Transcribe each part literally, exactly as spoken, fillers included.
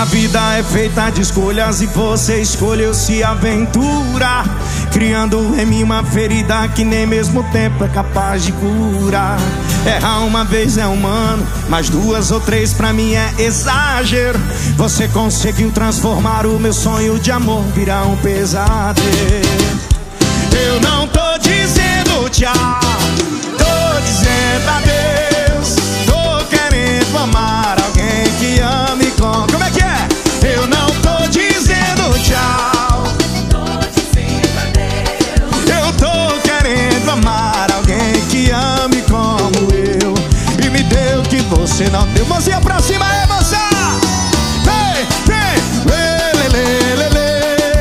A vida é feita de escolhas e você escolheu se aventurar, criando em mim uma ferida que nem mesmo o tempo é capaz de curar. Errar uma vez é humano, mas duas ou três pra mim é exagero. Você conseguiu transformar o meu sonho de amor virar um pesadelo. Eu não tô dizendo tchau, tô dizendo adeus. Tô querendo amar alguém que ame com... Como é que é? Eu não tô dizendo tchau, tô dizendo adeus. Eu tô querendo amar alguém que ame como eu e me deu o que você não deu. Mãozinha pra cima, é moça! Vem, vem! Lê, lê, lê, lê, lê.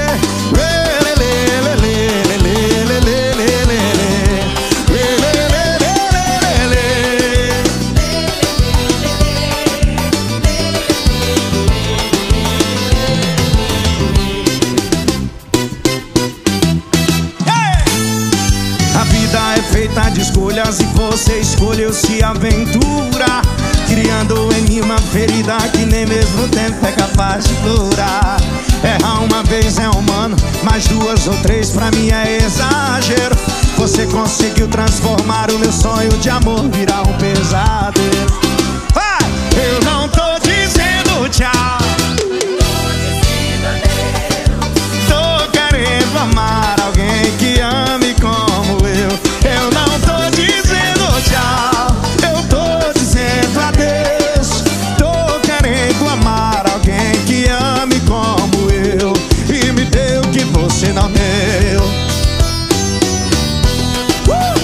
Feita de escolhas e você escolheu se aventurar, criando em mim uma ferida que nem mesmo o tempo é capaz de curar. Errar uma vez é humano, mas duas ou três pra mim é exagero. Você conseguiu transformar o meu sonho de amor virar um pesadelo. Vai! Eu não tô dizendo tchau, tô dizendo adeus. Tô querendo amar alguém que ame como eu. Eu não tô dizendo tchau, eu tô dizendo adeus. Tô querendo amar alguém que ame como eu e me deu o que você não deu. uh!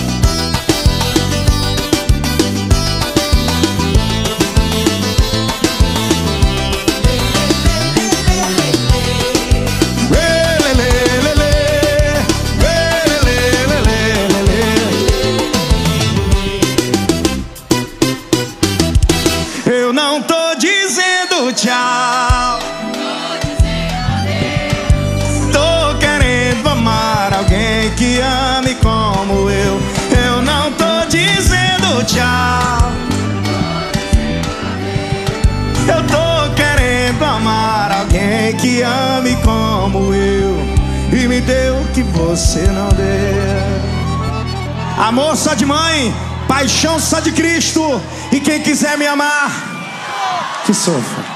Eu não tô dizendo tchau, tô dizendo adeus. Tô querendo amar alguém que ame como eu. Eu não tô dizendo tchau, tô dizendo adeus. Eu tô querendo amar alguém que ame como eu e me deu o que você não deu. Amor só de mãe, paixão só de Cristo. E quem quiser me amar, que sofra.